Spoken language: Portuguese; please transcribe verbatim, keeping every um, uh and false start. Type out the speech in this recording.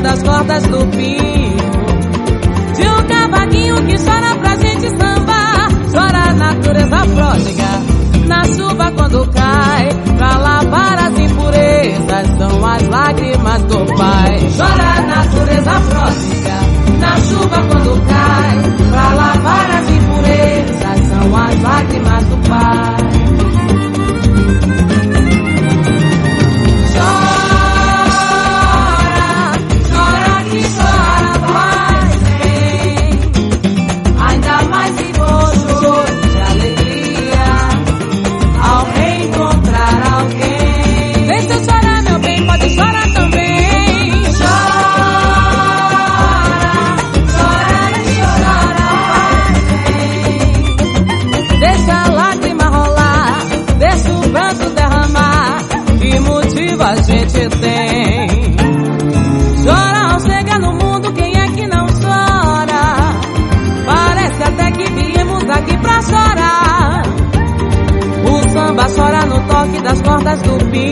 das cordas do pino, de um cavaquinho que chora pra gente sambar. Chora a natureza pródiga na chuva quando cai, pra lavar as impurezas, são as lágrimas do pai. Chora a natureza pródiga na chuva quando cai, pra lavar as impurezas, são as lágrimas do pai. A gente tem. Chora ao chegar no mundo, quem é que não chora? Parece até que viemos aqui pra chorar. O samba chora no toque das cordas do pino.